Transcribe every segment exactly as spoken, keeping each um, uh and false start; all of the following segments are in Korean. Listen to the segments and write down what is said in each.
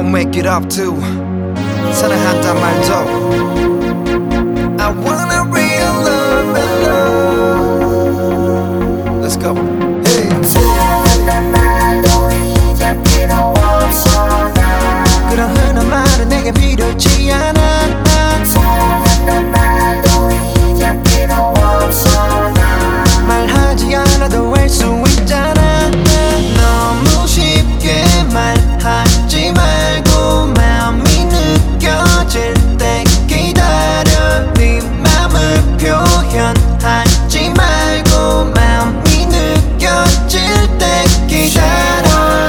won't make it up to 사랑한단 말도 I wanna real love, love. Let's go. Hey. 사랑한단 말도 이제 필요 없어 나 그런 흔한 말은 내게 필요치 않아 사랑한단 말도 이제 필요 없어 나 말하지 않아도 알 수 있잖아 너무 쉽게 말하지 말고 마음이 느껴질 때 기다려 네 맘을 표현하지 말고 마음이 느껴질 때 기다려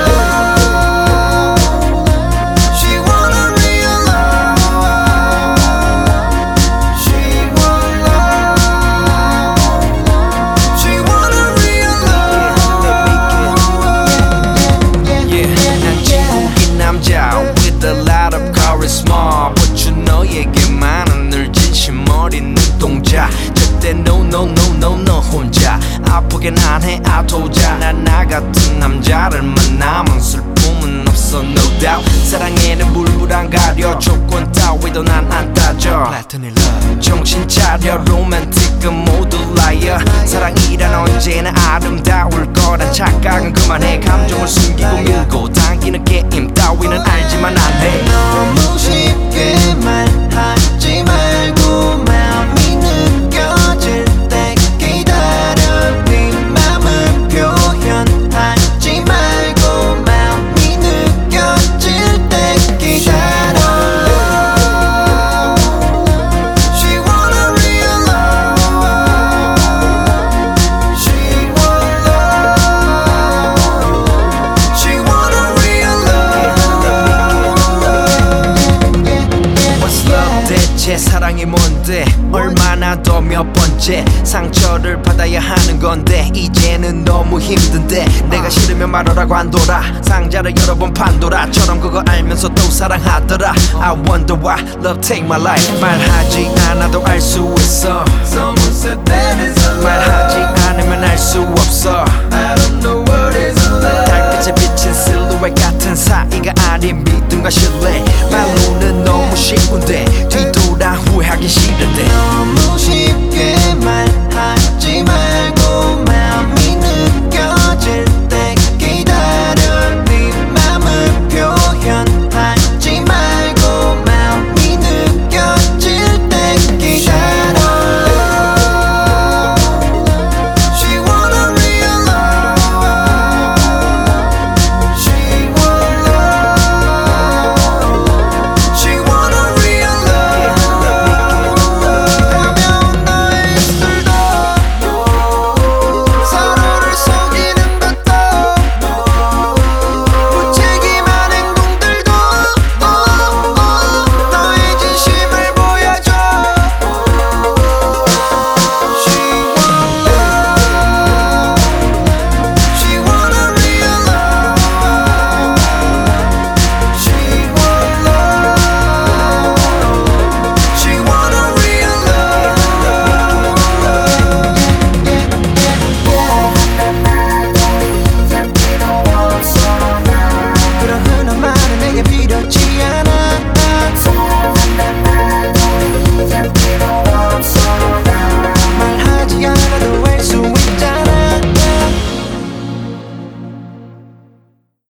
She wanna real love She want love She wanna real love Yeah, 난 중국인 남자 with a lot of charisma But you know 얘기만은 늘 진심 어린 눈동자 절대 no no no no no 혼자 아프긴 안 해 아토자 난 나 같은 남자를 만나면 슬픔은 없어 no doubt 사랑에는 물불 안 가려 조건 따위도 난 안 따져 정신 차려 로맨틱은 모두 liar 사랑이란 언제나 아름다울 거란 착각은 그만해 감정을 숨기고 밀고 당기는 게임 따위는 알지만 안해 너무 쉽게 말하지 말고 마음이 느껴질 때 기다려 네 맘을 표현하지 말고 마음이 느껴질 때 기다려 She wanna real love She want love She wanna real love What's love 대체 사랑이 뭔데 얼마나 더 몇 번째 상처를 받아야 하는 건데 이제는 너무 힘든데 내가 싫으면 말하라고 한도라 상자를 열어본 판도라처럼 그거 알면서 또 사랑하더라 I wonder why love take my life 말하지 않아도 알 수 있어 말하지 않아도